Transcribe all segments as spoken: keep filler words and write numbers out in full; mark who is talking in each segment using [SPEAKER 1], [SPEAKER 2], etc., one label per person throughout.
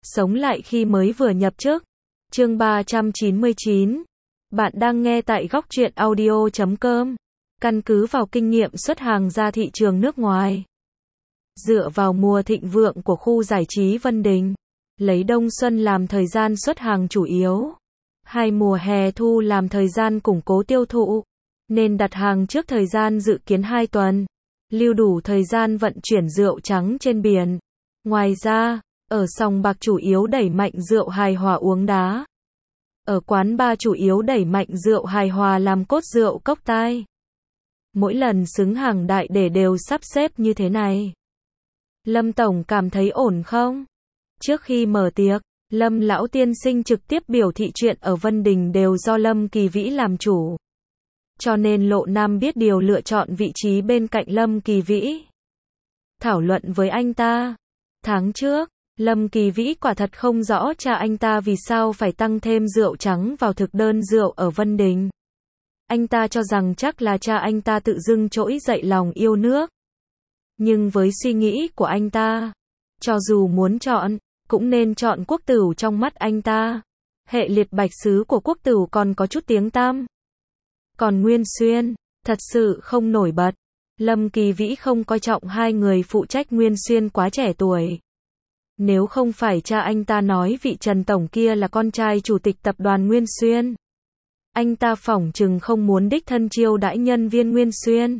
[SPEAKER 1] Sống lại khi mới vừa nhập chức. Chương ba trăm chín mươi chín. Bạn đang nghe tại góc truyện audio chấm com. Căn cứ vào kinh nghiệm xuất hàng ra thị trường nước ngoài. Dựa vào mùa thịnh vượng của khu giải trí Vân Đình, lấy đông xuân làm thời gian xuất hàng chủ yếu, hai mùa hè thu làm thời gian củng cố tiêu thụ, nên đặt hàng trước thời gian dự kiến hai tuần, lưu đủ thời gian vận chuyển rượu trắng trên biển. Ngoài ra, ở sòng bạc chủ yếu đẩy mạnh rượu hài hòa uống đá. Ở quán bar chủ yếu đẩy mạnh rượu hài hòa làm cốt rượu cốc tai. Mỗi lần xứng hàng đại để đều sắp xếp như thế này. Lâm Tổng cảm thấy ổn không? Trước khi mở tiệc, Lâm Lão Tiên Sinh trực tiếp biểu thị chuyện ở Vân Đình đều do Lâm Kỳ Vĩ làm chủ. Cho nên Lộ Nam biết điều lựa chọn vị trí bên cạnh Lâm Kỳ Vĩ. Thảo luận với anh ta. Tháng trước, Lâm Kỳ Vĩ quả thật không rõ cha anh ta vì sao phải tăng thêm rượu trắng vào thực đơn rượu ở Vân Đình. Anh ta cho rằng chắc là cha anh ta tự dưng trỗi dậy lòng yêu nước. Nhưng với suy nghĩ của anh ta, cho dù muốn chọn, cũng nên chọn Quốc Tửu. Trong mắt anh ta, hệ liệt bạch sứ của Quốc Tửu còn có chút tiếng tăm. Còn Nguyên Xuyên, thật sự không nổi bật. Lâm Kỳ Vĩ không coi trọng hai người phụ trách Nguyên Xuyên quá trẻ tuổi. Nếu không phải cha anh ta nói vị Trần Tổng kia là con trai chủ tịch tập đoàn Nguyên Xuyên, anh ta phỏng chừng không muốn đích thân chiêu đãi nhân viên Nguyên Xuyên.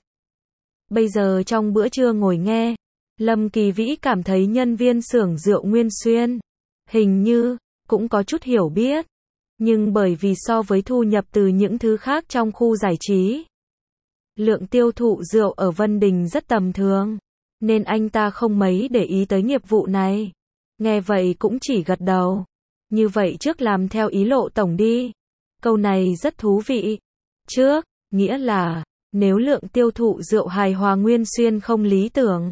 [SPEAKER 1] Bây giờ trong bữa trưa ngồi nghe, Lâm Kỳ Vĩ cảm thấy nhân viên xưởng rượu Nguyên Xuyên, hình như, cũng có chút hiểu biết. Nhưng bởi vì so với thu nhập từ những thứ khác trong khu giải trí, lượng tiêu thụ rượu ở Vân Đình rất tầm thường, nên anh ta không mấy để ý tới nghiệp vụ này. Nghe vậy cũng chỉ gật đầu. Như vậy trước làm theo ý Lộ Tổng đi. Câu này rất thú vị. Trước, nghĩa là, nếu lượng tiêu thụ rượu hài hòa Nguyên Xuyên không lý tưởng,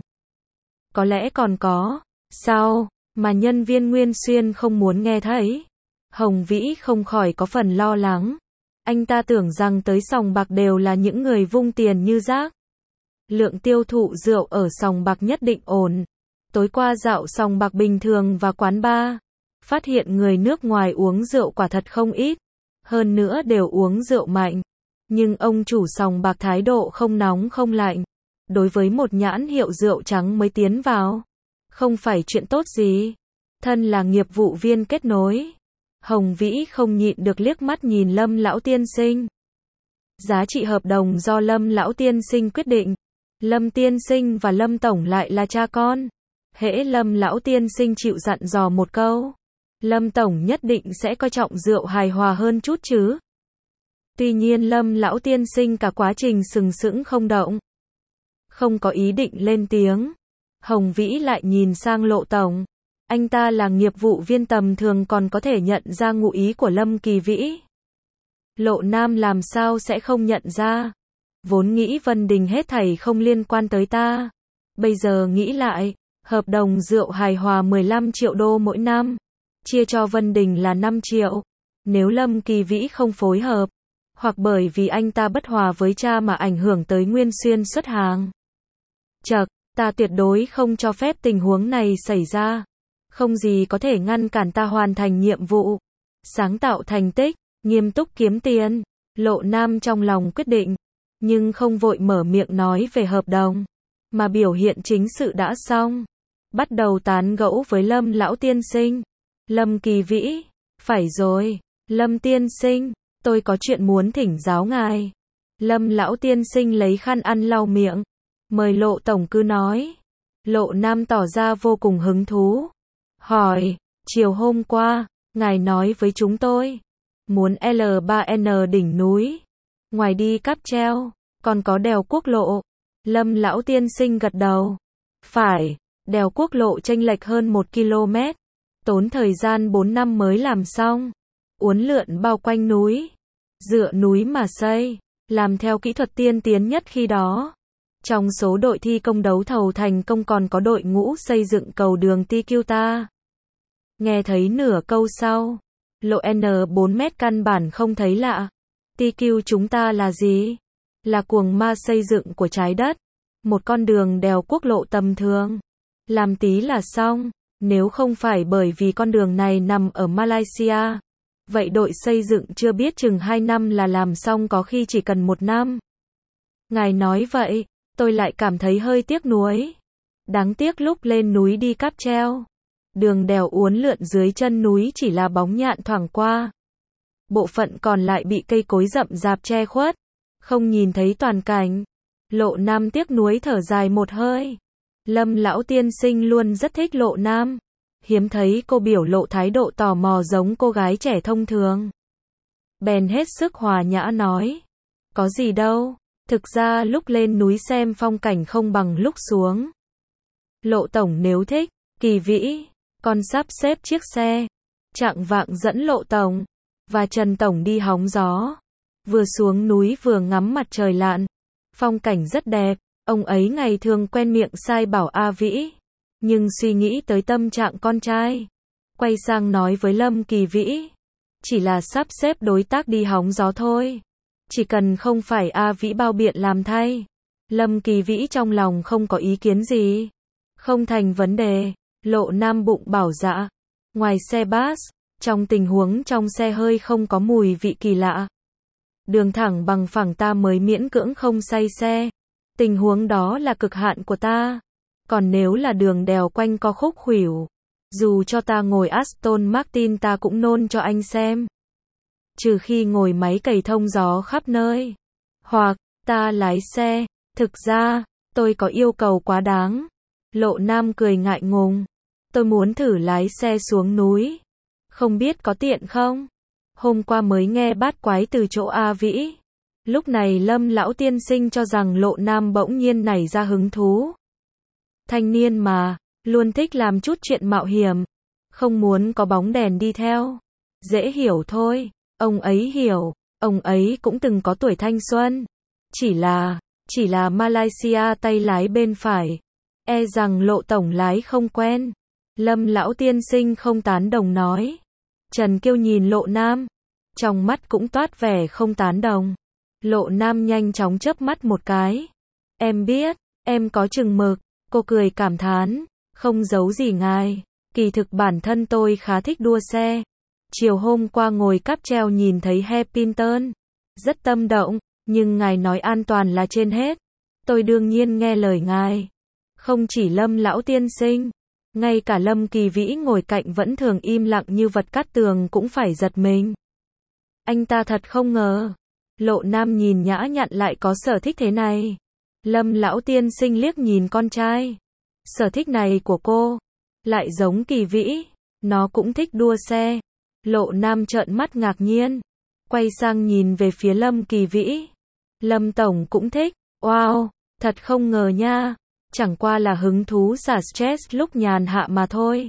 [SPEAKER 1] có lẽ còn có, sau, mà nhân viên Nguyên Xuyên không muốn nghe thấy. Hồng Vĩ không khỏi có phần lo lắng. Anh ta tưởng rằng tới sòng bạc đều là những người vung tiền như rác. Lượng tiêu thụ rượu ở sòng bạc nhất định ổn. Tối qua dạo sòng bạc bình thường và quán bar, phát hiện người nước ngoài uống rượu quả thật không ít. Hơn nữa đều uống rượu mạnh. Nhưng ông chủ sòng bạc thái độ không nóng không lạnh. Đối với một nhãn hiệu rượu trắng mới tiến vào, không phải chuyện tốt gì. Thân là nghiệp vụ viên kết nối, Hồng Vĩ không nhịn được liếc mắt nhìn Lâm Lão Tiên Sinh. Giá trị hợp đồng do Lâm Lão Tiên Sinh quyết định. Lâm Tiên Sinh và Lâm Tổng lại là cha con. Hễ Lâm Lão Tiên Sinh chịu dặn dò một câu, Lâm Tổng nhất định sẽ coi trọng rượu hài hòa hơn chút chứ. Tuy nhiên Lâm Lão Tiên Sinh cả quá trình sừng sững không động, không có ý định lên tiếng. Hồng Vĩ lại nhìn sang Lộ Tổng. Anh ta là nghiệp vụ viên tầm thường còn có thể nhận ra ngụ ý của Lâm Kỳ Vĩ. Lộ Nam làm sao sẽ không nhận ra. Vốn nghĩ Vân Đình hết thảy không liên quan tới ta. Bây giờ nghĩ lại, hợp đồng rượu hài hòa mười lăm triệu đô mỗi năm, chia cho Vân Đình là năm triệu. Nếu Lâm Kỳ Vĩ không phối hợp, hoặc bởi vì anh ta bất hòa với cha mà ảnh hưởng tới Nguyên Xuyên xuất hàng, chậc, ta tuyệt đối không cho phép tình huống này xảy ra. Không gì có thể ngăn cản ta hoàn thành nhiệm vụ, sáng tạo thành tích, nghiêm túc kiếm tiền. Lộ Nam trong lòng quyết định, nhưng không vội mở miệng nói về hợp đồng, mà biểu hiện chính sự đã xong. Bắt đầu tán gẫu với Lâm Lão Tiên Sinh. Lâm Kỳ Vĩ, phải rồi, Lâm Tiên Sinh, tôi có chuyện muốn thỉnh giáo ngài. Lâm Lão Tiên Sinh lấy khăn ăn lau miệng. Mời Lộ Tổng cứ nói. Lộ Nam tỏ ra vô cùng hứng thú. Hỏi, chiều hôm qua, ngài nói với chúng tôi, muốn L ba N đỉnh núi, ngoài đi cáp treo, còn có đèo quốc lộ. Lâm Lão Tiên Sinh gật đầu. Phải, đèo quốc lộ chênh lệch hơn một ki lô mét, tốn thời gian bốn năm mới làm xong. Uốn lượn bao quanh núi, dựa núi mà xây, làm theo kỹ thuật tiên tiến nhất khi đó. Trong số đội thi công đấu thầu thành công còn có đội ngũ xây dựng cầu đường tê quy ta. Nghe thấy nửa câu sau, lộ N bốn mét căn bản không thấy lạ. tê quy chúng ta là gì? Là cuồng ma xây dựng của trái đất. Một con đường đèo quốc lộ tầm thường. Làm tí là xong. Nếu không phải bởi vì con đường này nằm ở Malaysia, vậy đội xây dựng chưa biết chừng hai năm là làm xong có khi chỉ cần một năm. Ngài nói vậy, tôi lại cảm thấy hơi tiếc nuối. Đáng tiếc lúc lên núi đi cáp treo, đường đèo uốn lượn dưới chân núi chỉ là bóng nhạn thoảng qua. Bộ phận còn lại bị cây cối rậm rạp che khuất, không nhìn thấy toàn cảnh. Lộ Nam tiếc nuối thở dài một hơi. Lâm lão tiên sinh luôn rất thích Lộ Nam. Hiếm thấy cô biểu lộ thái độ tò mò giống cô gái trẻ thông thường. Bèn hết sức hòa nhã nói. Có gì đâu, thực ra lúc lên núi xem phong cảnh không bằng lúc xuống. Lộ tổng nếu thích, Kỳ Vĩ, con sắp xếp chiếc xe. Chạng vạng dẫn Lộ tổng và Trần tổng đi hóng gió. Vừa xuống núi vừa ngắm mặt trời lặn. Phong cảnh rất đẹp, ông ấy ngày thường quen miệng sai bảo A Vĩ. Nhưng suy nghĩ tới tâm trạng con trai, quay sang nói với Lâm Kỳ Vĩ. Chỉ là sắp xếp đối tác đi hóng gió thôi. Chỉ cần không phải A Vĩ bao biện làm thay. Lâm Kỳ Vĩ trong lòng không có ý kiến gì. Không thành vấn đề. Lộ Nam bụng bảo dạ. Ngoài xe bus, trong tình huống trong xe hơi không có mùi vị kỳ lạ. Đường thẳng bằng phẳng ta mới miễn cưỡng không say xe. Tình huống đó là cực hạn của ta. Còn nếu là đường đèo quanh co khúc khuỷu, dù cho ta ngồi Aston Martin ta cũng nôn cho anh xem. Trừ khi ngồi máy cày thông gió khắp nơi. Hoặc, ta lái xe. Thực ra, tôi có yêu cầu quá đáng. Lộ Nam cười ngại ngùng. Tôi muốn thử lái xe xuống núi. Không biết có tiện không? Hôm qua mới nghe bát quái từ chỗ A Vĩ. Lúc này Lâm lão tiên sinh cho rằng Lộ Nam bỗng nhiên nảy ra hứng thú. Thanh niên mà, luôn thích làm chút chuyện mạo hiểm. Không muốn có bóng đèn đi theo. Dễ hiểu thôi, ông ấy hiểu, ông ấy cũng từng có tuổi thanh xuân. Chỉ là, chỉ là Malaysia tay lái bên phải. E rằng Lộ tổng lái không quen. Lâm lão tiên sinh không tán đồng nói. Trần Kiêu nhìn Lộ Nam. Trong mắt cũng toát vẻ không tán đồng. Lộ Nam nhanh chóng chớp mắt một cái. Em biết, em có chừng mực. Cô cười cảm thán. Không giấu gì ngài. Kỳ thực bản thân tôi khá thích đua xe. Chiều hôm qua ngồi cáp treo nhìn thấy Happington. Rất tâm động. Nhưng ngài nói an toàn là trên hết. Tôi đương nhiên nghe lời ngài. Không chỉ Lâm lão tiên sinh. Ngay cả Lâm Kỳ Vĩ ngồi cạnh vẫn thường im lặng như vật cát tường cũng phải giật mình. Anh ta thật không ngờ. Lộ Nam nhìn nhã nhặn lại có sở thích thế này. Lâm lão tiên sinh liếc nhìn con trai. Sở thích này của cô lại giống Kỳ Vĩ. Nó cũng thích đua xe. Lộ Nam trợn mắt ngạc nhiên. Quay sang nhìn về phía Lâm Kỳ Vĩ. Lâm tổng cũng thích. Wow, thật không ngờ nha. Chẳng qua là hứng thú xả stress lúc nhàn hạ mà thôi.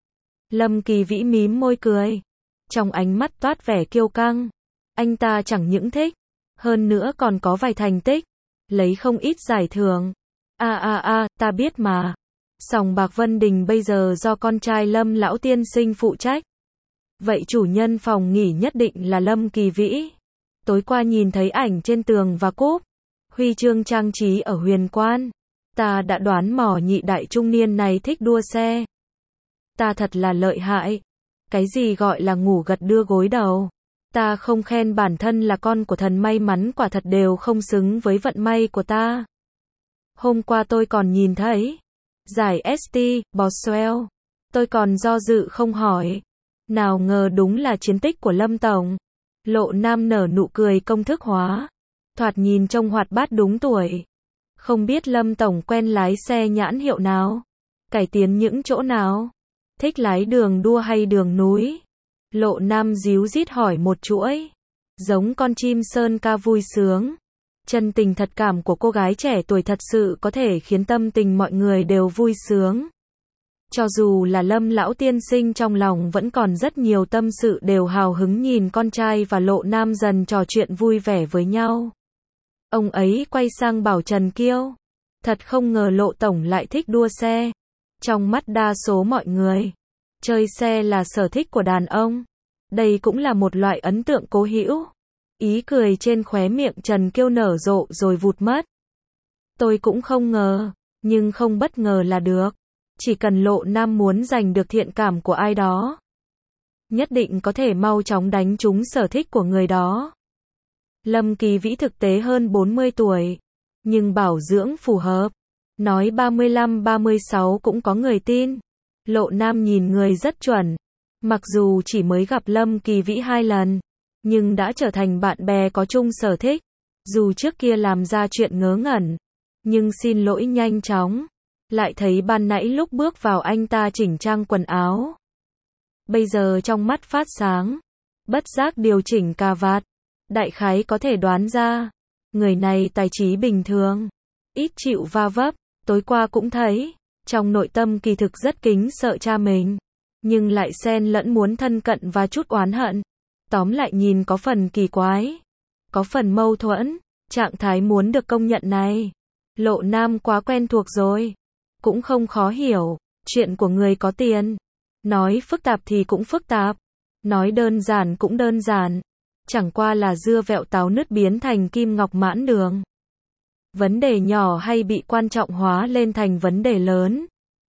[SPEAKER 1] Lâm Kỳ Vĩ mím môi cười. Trong ánh mắt toát vẻ kiêu căng. Anh ta chẳng những thích, hơn nữa còn có vài thành tích. Lấy không ít giải thưởng. A a a, ta biết mà. Sòng bạc Vân Đình bây giờ do con trai Lâm lão tiên sinh phụ trách. Vậy chủ nhân phòng nghỉ nhất định là Lâm Kỳ Vĩ. Tối qua nhìn thấy ảnh trên tường và cúp huy chương trang trí ở Huyền Quan. Ta đã đoán mò nhị đại trung niên này thích đua xe. Ta thật là lợi hại. Cái gì gọi là ngủ gật đưa gối đầu. Ta không khen bản thân là con của thần may mắn quả thật đều không xứng với vận may của ta. Hôm qua tôi còn nhìn thấy giải ét tê, Boswell. Tôi còn do dự không hỏi. Nào ngờ đúng là chiến tích của Lâm tổng. Lộ Nam nở nụ cười công thức hóa. Thoạt nhìn trông hoạt bát đúng tuổi. Không biết Lâm tổng quen lái xe nhãn hiệu nào? Cải tiến những chỗ nào? Thích lái đường đua hay đường núi? Lộ Nam díu dít hỏi một chuỗi. Giống con chim sơn ca vui sướng. Chân tình thật cảm của cô gái trẻ tuổi thật sự có thể khiến tâm tình mọi người đều vui sướng. Cho dù là Lâm lão tiên sinh trong lòng vẫn còn rất nhiều tâm sự đều hào hứng nhìn con trai và Lộ Nam dần trò chuyện vui vẻ với nhau. Ông ấy quay sang bảo Trần Kiêu. Thật không ngờ Lộ tổng lại thích đua xe. Trong mắt đa số mọi người, chơi xe là sở thích của đàn ông. Đây cũng là một loại ấn tượng cố hữu. Ý cười trên khóe miệng Trần Kiêu nở rộ rồi vụt mất. Tôi cũng không ngờ, nhưng không bất ngờ là được. Chỉ cần Lộ Nam muốn giành được thiện cảm của ai đó, nhất định có thể mau chóng đánh trúng sở thích của người đó. Lâm Kỳ Vĩ thực tế hơn bốn mươi tuổi, nhưng bảo dưỡng phù hợp. Nói ba mươi lăm ba mươi sáu cũng có người tin. Lộ Nam nhìn người rất chuẩn. Mặc dù chỉ mới gặp Lâm Kỳ Vĩ hai lần, nhưng đã trở thành bạn bè có chung sở thích. Dù trước kia làm ra chuyện ngớ ngẩn, nhưng xin lỗi nhanh chóng. Lại thấy ban nãy lúc bước vào anh ta chỉnh trang quần áo. Bây giờ trong mắt phát sáng, bất giác điều chỉnh cà vạt. Đại khái có thể đoán ra, người này tài trí bình thường, ít chịu va vấp. Tối qua cũng thấy, trong nội tâm kỳ thực rất kính sợ cha mình, nhưng lại xen lẫn muốn thân cận và chút oán hận. Tóm lại nhìn có phần kỳ quái, có phần mâu thuẫn. Trạng thái muốn được công nhận này, Lộ Nam quá quen thuộc rồi, cũng không khó hiểu. Chuyện của người có tiền, nói phức tạp thì cũng phức tạp, nói đơn giản cũng đơn giản, chẳng qua là dưa vẹo táo nứt biến thành kim ngọc mãn đường. Vấn đề nhỏ hay bị quan trọng hóa lên thành vấn đề lớn.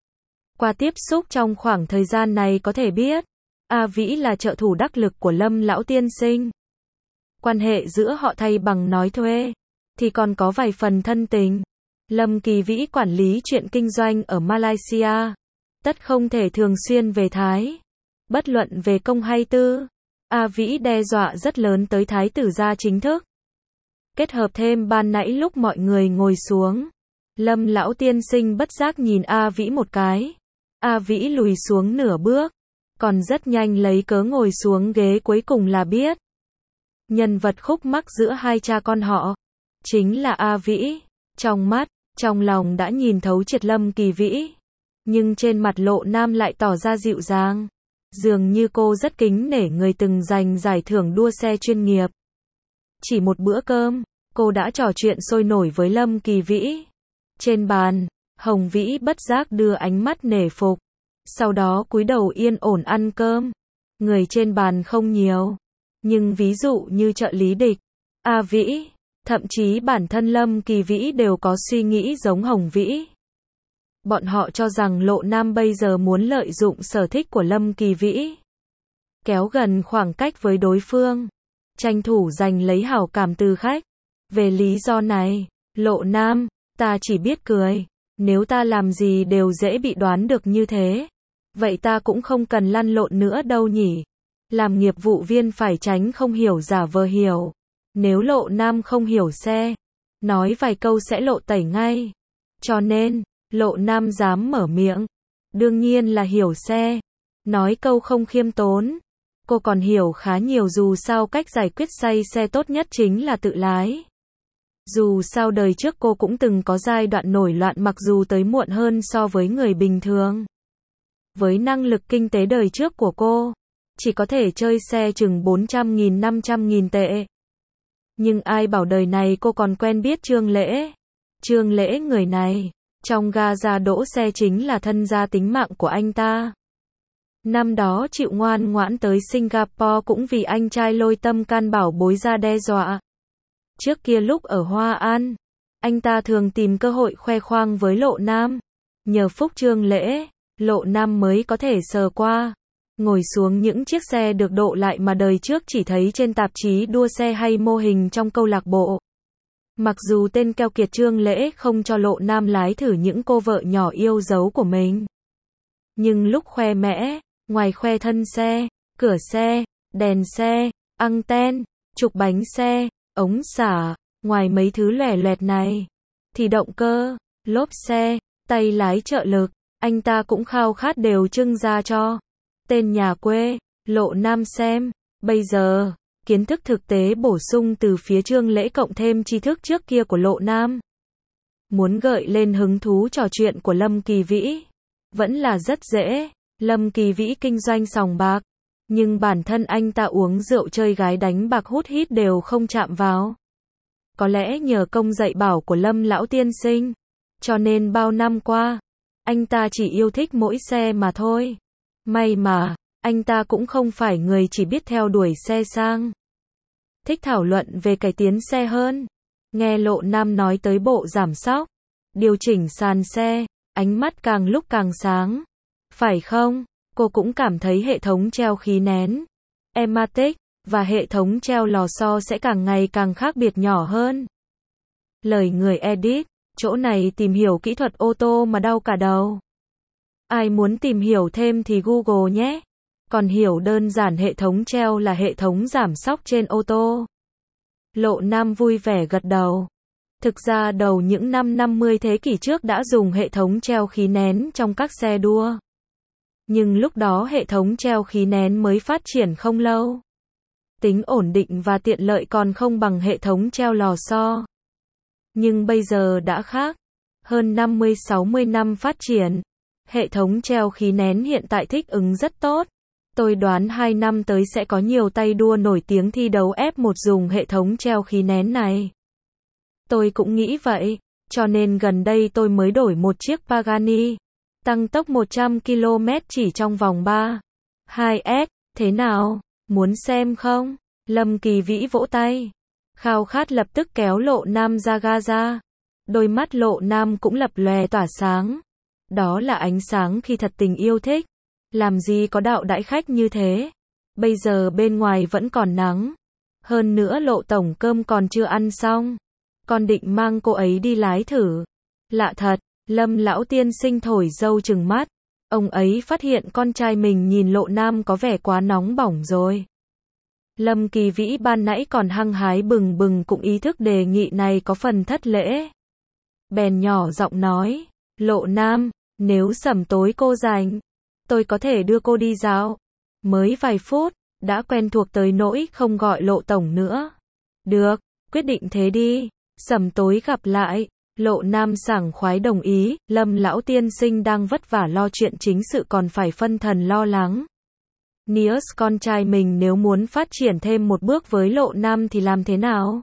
[SPEAKER 1] Qua tiếp xúc trong khoảng thời gian này có thể biết, A Vĩ là trợ thủ đắc lực của Lâm lão tiên sinh. Quan hệ giữa họ thay bằng nói thuê, thì còn có vài phần thân tình. Lâm Kỳ Vĩ quản lý chuyện kinh doanh ở Malaysia, tất không thể thường xuyên về Thái. Bất luận về công hay tư, A Vĩ đe dọa rất lớn tới thái tử gia chính thức. Kết hợp thêm ban nãy lúc mọi người ngồi xuống, Lâm lão tiên sinh bất giác nhìn A Vĩ một cái. A Vĩ lùi xuống nửa bước, còn rất nhanh lấy cớ ngồi xuống ghế cuối cùng là biết. Nhân vật khúc mắc giữa hai cha con họ, chính là A Vĩ. Trong mắt, trong lòng đã nhìn thấu triệt Lâm Kỳ Vĩ. Nhưng trên mặt Lộ Nam lại tỏ ra dịu dàng. Dường như cô rất kính nể người từng giành giải thưởng đua xe chuyên nghiệp. Chỉ một bữa cơm, cô đã trò chuyện sôi nổi với Lâm Kỳ Vĩ. Trên bàn, Hồng Vĩ bất giác đưa ánh mắt nể phục. Sau đó cúi đầu yên ổn ăn cơm. Người trên bàn không nhiều, nhưng ví dụ như trợ lý Địch, A Vĩ, thậm chí bản thân Lâm Kỳ Vĩ đều có suy nghĩ giống Hồng Vĩ. Bọn họ cho rằng Lộ Nam bây giờ muốn lợi dụng sở thích của Lâm Kỳ Vĩ, kéo gần khoảng cách với đối phương, tranh thủ giành lấy hảo cảm từ khách. Về lý do này, Lộ Nam, ta chỉ biết cười. Nếu ta làm gì đều dễ bị đoán được như thế, vậy ta cũng không cần lăn lộn nữa đâu nhỉ. Làm nghiệp vụ viên phải tránh không hiểu giả vờ hiểu. Nếu Lộ Nam không hiểu xe, nói vài câu sẽ lộ tẩy ngay. Cho nên, Lộ Nam dám mở miệng, đương nhiên là hiểu xe. Nói câu không khiêm tốn, cô còn hiểu khá nhiều, dù sao cách giải quyết say xe tốt nhất chính là tự lái. Dù sao đời trước cô cũng từng có giai đoạn nổi loạn, mặc dù tới muộn hơn so với người bình thường. Với năng lực kinh tế đời trước của cô, chỉ có thể chơi xe chừng bốn trăm nghìn năm trăm nghìn tệ. Nhưng ai bảo đời này cô còn quen biết Trương Lễ. Trương Lễ người này, trong ga ra đỗ xe chính là thân gia tính mạng của anh ta. Năm đó chịu ngoan ngoãn tới Singapore cũng vì anh trai Lôi Tâm can bảo bối ra đe dọa. Trước kia lúc ở Hoa An, anh ta thường tìm cơ hội khoe khoang với Lộ Nam. Nhờ phúc Trương Lễ, Lộ Nam mới có thể sờ qua, ngồi xuống những chiếc xe được độ lại mà đời trước chỉ thấy trên tạp chí đua xe hay mô hình trong câu lạc bộ. Mặc dù tên keo kiệt Trương Lễ không cho Lộ Nam lái thử những cô vợ nhỏ yêu dấu của mình, nhưng lúc khoe mẽ, ngoài khoe thân xe, cửa xe, đèn xe, anten, trục bánh xe, ống xả, ngoài mấy thứ lẻ loẹt này, thì động cơ, lốp xe, tay lái trợ lực, anh ta cũng khao khát đều trưng ra cho tên nhà quê, Lộ Nam xem. Bây giờ, kiến thức thực tế bổ sung từ phía Trương Lễ cộng thêm tri thức trước kia của Lộ Nam, muốn gợi lên hứng thú trò chuyện của Lâm Kỳ Vĩ, vẫn là rất dễ. Lâm Kỳ Vĩ kinh doanh sòng bạc, nhưng bản thân anh ta uống rượu chơi gái đánh bạc hút hít đều không chạm vào. Có lẽ nhờ công dạy bảo của Lâm lão tiên sinh, cho nên bao năm qua, anh ta chỉ yêu thích mỗi xe mà thôi. May mà, anh ta cũng không phải người chỉ biết theo đuổi xe sang. Thích thảo luận về cải tiến xe hơn. Nghe Lộ Nam nói tới bộ giảm xóc, điều chỉnh sàn xe, ánh mắt càng lúc càng sáng. Phải không? Cô cũng cảm thấy hệ thống treo khí nén Ematic và hệ thống treo lò xo sẽ càng ngày càng khác biệt nhỏ hơn. Lời người edit, chỗ này tìm hiểu kỹ thuật ô tô mà đau cả đầu. Ai muốn tìm hiểu thêm thì Google nhé. Còn hiểu đơn giản hệ thống treo là hệ thống giảm xóc trên ô tô. Lộ Nam vui vẻ gật đầu. Thực ra đầu những năm năm mươi thế kỷ trước đã dùng hệ thống treo khí nén trong các xe đua. Nhưng lúc đó hệ thống treo khí nén mới phát triển không lâu. Tính ổn định và tiện lợi còn không bằng hệ thống treo lò xo. Nhưng bây giờ đã khác. Hơn năm mươi sáu mươi năm phát triển, hệ thống treo khí nén hiện tại thích ứng rất tốt. Tôi đoán hai năm tới sẽ có nhiều tay đua nổi tiếng thi đấu ép một dùng hệ thống treo khí nén này. Tôi cũng nghĩ vậy, cho nên gần đây tôi mới đổi một chiếc Pagani, tăng tốc một trăm ki lô mét chỉ trong vòng ba, hai S, thế nào, muốn xem không? Lâm Kỳ Vĩ vỗ tay, khao khát lập tức kéo Lộ Nam ra Gaza. Đôi mắt Lộ Nam cũng lập lòe tỏa sáng. Đó là ánh sáng khi thật tình yêu thích. Làm gì có đạo đãi khách như thế. Bây giờ bên ngoài vẫn còn nắng. Hơn nữa Lộ tổng cơm còn chưa ăn xong. Con định mang cô ấy đi lái thử. Lạ thật, Lâm lão tiên sinh thổi dâu trừng mắt. Ông ấy phát hiện con trai mình nhìn Lộ Nam có vẻ quá nóng bỏng rồi. Lâm Kỳ Vĩ ban nãy còn hăng hái bừng bừng cũng ý thức đề nghị này có phần thất lễ. Bèn nhỏ giọng nói, Lộ Nam, nếu sẩm tối cô rảnh, tôi có thể đưa cô đi dạo. Mới vài phút, đã quen thuộc tới nỗi không gọi Lộ tổng nữa. Được, quyết định thế đi, sẩm tối gặp lại. Lộ Nam sảng khoái đồng ý, Lâm lão tiên sinh đang vất vả lo chuyện chính sự còn phải phân thần lo lắng. Niels con trai mình nếu muốn phát triển thêm một bước với Lộ Nam thì làm thế nào?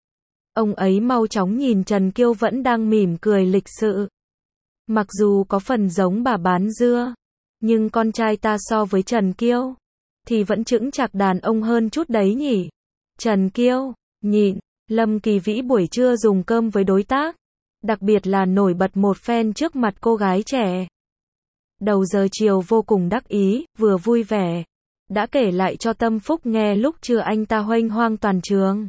[SPEAKER 1] Ông ấy mau chóng nhìn Trần Kiêu vẫn đang mỉm cười lịch sự. Mặc dù có phần giống bà bán dưa, nhưng con trai ta so với Trần Kiêu thì vẫn chững chạc đàn ông hơn chút đấy nhỉ. Trần Kiêu, nhịn, Lâm Kỳ Vĩ buổi trưa dùng cơm với đối tác, đặc biệt là nổi bật một phen trước mặt cô gái trẻ. Đầu giờ chiều vô cùng đắc ý, vừa vui vẻ, đã kể lại cho Tâm Phúc nghe lúc trưa anh ta huênh hoang toàn trường.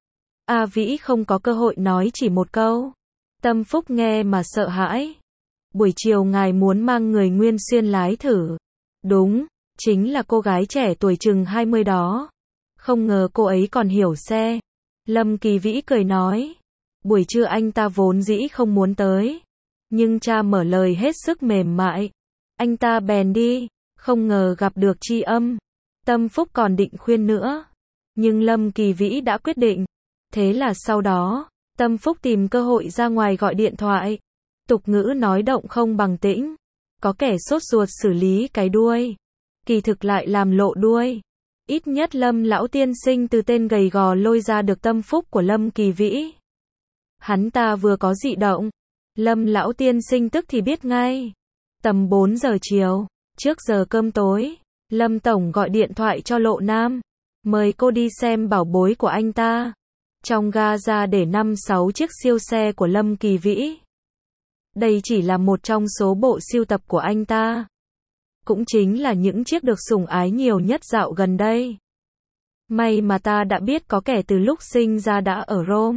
[SPEAKER 1] A Vĩ không có cơ hội nói chỉ một câu. Tâm Phúc nghe mà sợ hãi. Buổi chiều ngài muốn mang người Nguyên Xuyên lái thử. Đúng, chính là cô gái trẻ tuổi chừng hai mươi đó. Không ngờ cô ấy còn hiểu xe. Lâm Kỳ Vĩ cười nói. Buổi trưa anh ta vốn dĩ không muốn tới. Nhưng cha mở lời hết sức mềm mại. Anh ta bèn đi. Không ngờ gặp được Tri Âm. Tâm Phúc còn định khuyên nữa. Nhưng Lâm Kỳ Vĩ đã quyết định. Thế là sau đó, Tâm Phúc tìm cơ hội ra ngoài gọi điện thoại. Tục ngữ nói động không bằng tĩnh. Có kẻ sốt ruột xử lý cái đuôi. Kỳ thực lại làm lộ đuôi. Ít nhất Lâm lão tiên sinh từ tên gầy gò lôi ra được tâm phúc của Lâm Kỳ Vĩ. Hắn ta vừa có dị động. Lâm lão tiên sinh tức thì biết ngay. Tầm bốn giờ chiều, trước giờ cơm tối, Lâm tổng gọi điện thoại cho Lộ Nam. Mời cô đi xem bảo bối của anh ta. Trong Gaza để năm sáu chiếc siêu xe của Lâm Kỳ Vĩ. Đây chỉ là một trong số bộ sưu tập của anh ta. Cũng chính là những chiếc được sủng ái nhiều nhất dạo gần đây. May mà ta đã biết có kẻ từ lúc sinh ra đã ở Rome.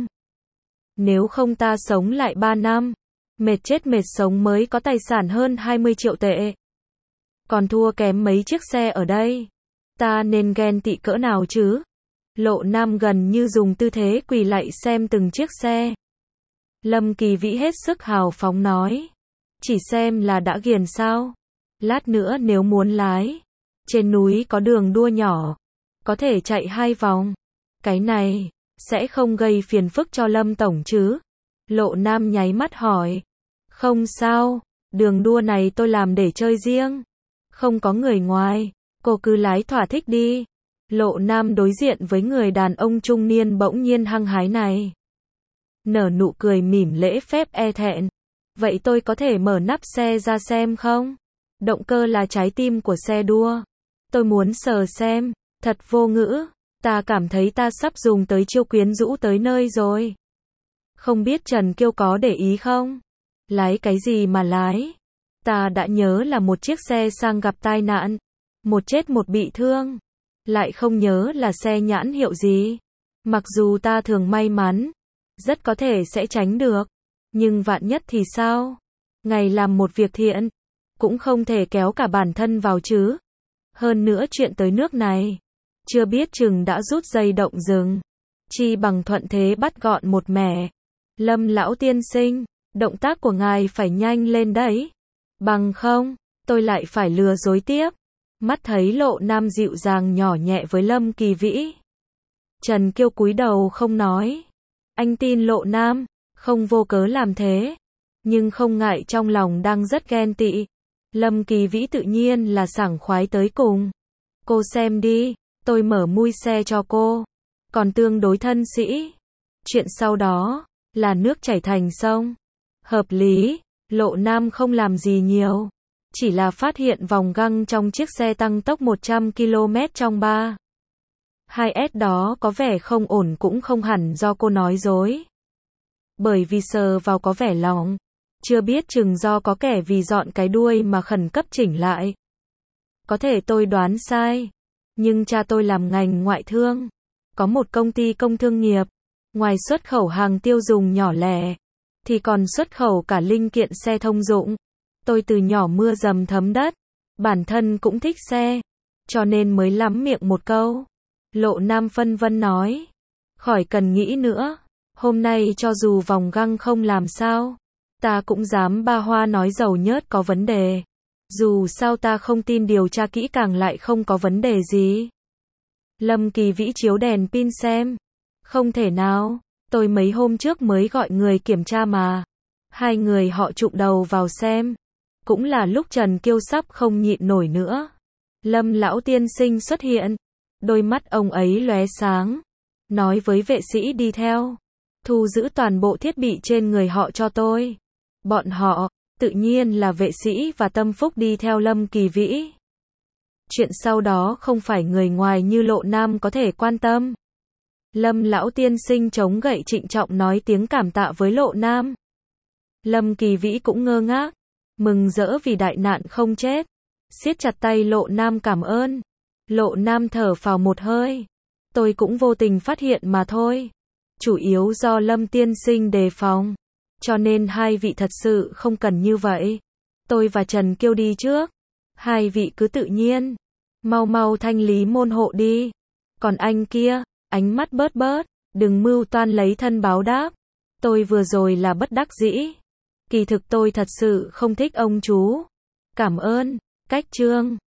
[SPEAKER 1] Nếu không ta sống lại ba năm. Mệt chết mệt sống mới có tài sản hơn hai mươi triệu tệ. Còn thua kém mấy chiếc xe ở đây. Ta nên ghen tị cỡ nào chứ? Lộ Nam gần như dùng tư thế quỳ lạy xem từng chiếc xe. Lâm Kỳ Vĩ hết sức hào phóng nói. Chỉ xem là đã ghiền sao? Lát nữa nếu muốn lái. Trên núi có đường đua nhỏ. Có thể chạy hai vòng. Cái này, sẽ không gây phiền phức cho Lâm tổng chứ? Lộ Nam nháy mắt hỏi. Không sao, đường đua này tôi làm để chơi riêng. Không có người ngoài, cô cứ lái thỏa thích đi. Lộ Nam đối diện với người đàn ông trung niên bỗng nhiên hăng hái này. Nở nụ cười mỉm lễ phép e thẹn. Vậy tôi có thể mở nắp xe ra xem không? Động cơ là trái tim của xe đua. Tôi muốn sờ xem, thật vô ngữ. Ta cảm thấy ta sắp dùng tới chiêu quyến rũ tới nơi rồi. Không biết Trần Kiêu có để ý không? Lái cái gì mà lái? Ta đã nhớ là một chiếc xe sang gặp tai nạn, một chết một bị thương, lại không nhớ là xe nhãn hiệu gì. Mặc dù ta thường may mắn, rất có thể sẽ tránh được, nhưng vạn nhất thì sao? Ngày làm một việc thiện, cũng không thể kéo cả bản thân vào chứ. Hơn nữa chuyện tới nước này, chưa biết chừng đã rút dây động rừng, chi bằng thuận thế bắt gọn một mẻ. Lâm lão tiên sinh, động tác của ngài phải nhanh lên đấy. Bằng không, tôi lại phải lừa dối tiếp. Mắt thấy Lộ Nam dịu dàng nhỏ nhẹ với Lâm Kỳ Vĩ. Trần Kiêu cúi đầu không nói. Anh tin Lộ Nam, không vô cớ làm thế. Nhưng không ngại trong lòng đang rất ghen tị. Lâm Kỳ Vĩ tự nhiên là sảng khoái tới cùng. Cô xem đi, tôi mở mui xe cho cô. Còn tương đối thân sĩ. Chuyện sau đó, là nước chảy thành sông. Hợp lý, Lộ Nam không làm gì nhiều. Chỉ là phát hiện vòng găng trong chiếc xe tăng tốc một trăm ki lô mét trong ba. hai S đó có vẻ không ổn cũng không hẳn do cô nói dối. Bởi vì sờ vào có vẻ lỏng. Chưa biết chừng do có kẻ vì dọn cái đuôi mà khẩn cấp chỉnh lại. Có thể tôi đoán sai. Nhưng cha tôi làm ngành ngoại thương. Có một công ty công thương nghiệp. Ngoài xuất khẩu hàng tiêu dùng nhỏ lẻ, thì còn xuất khẩu cả linh kiện xe thông dụng. Tôi từ nhỏ mưa dầm thấm đất. Bản thân cũng thích xe. Cho nên mới lắm miệng một câu. Lộ Nam phân vân nói. Khỏi cần nghĩ nữa. Hôm nay cho dù vòng găng không làm sao, ta cũng dám ba hoa nói dầu nhớt có vấn đề. Dù sao ta không tin điều tra kỹ càng lại không có vấn đề gì. Lâm Kỳ Vĩ chiếu đèn pin xem. Không thể nào, tôi mấy hôm trước mới gọi người kiểm tra mà. Hai người họ chụm đầu vào xem. Cũng là lúc Trần Kiêu sắp không nhịn nổi nữa. Lâm lão tiên sinh xuất hiện. Đôi mắt ông ấy lóe sáng. Nói với vệ sĩ đi theo. Thu giữ toàn bộ thiết bị trên người họ cho tôi. Bọn họ, tự nhiên là vệ sĩ và Tâm Phúc đi theo Lâm Kỳ Vĩ. Chuyện sau đó không phải người ngoài như Lộ Nam có thể quan tâm. Lâm lão tiên sinh chống gậy trịnh trọng nói tiếng cảm tạ với Lộ Nam. Lâm Kỳ Vĩ cũng ngơ ngác, mừng rỡ vì đại nạn không chết. Siết chặt tay Lộ Nam cảm ơn. Lộ Nam thở phào một hơi. Tôi cũng vô tình phát hiện mà thôi. Chủ yếu do Lâm tiên sinh đề phòng. Cho nên hai vị thật sự không cần như vậy. Tôi và Trần Kiêu đi trước. Hai vị cứ tự nhiên. Mau mau thanh lý môn hộ đi. Còn anh kia, ánh mắt bớt bớt, đừng mưu toan lấy thân báo đáp. Tôi vừa rồi là bất đắc dĩ. Kỳ thực tôi thật sự không thích ông chú. Cảm ơn. Cách chương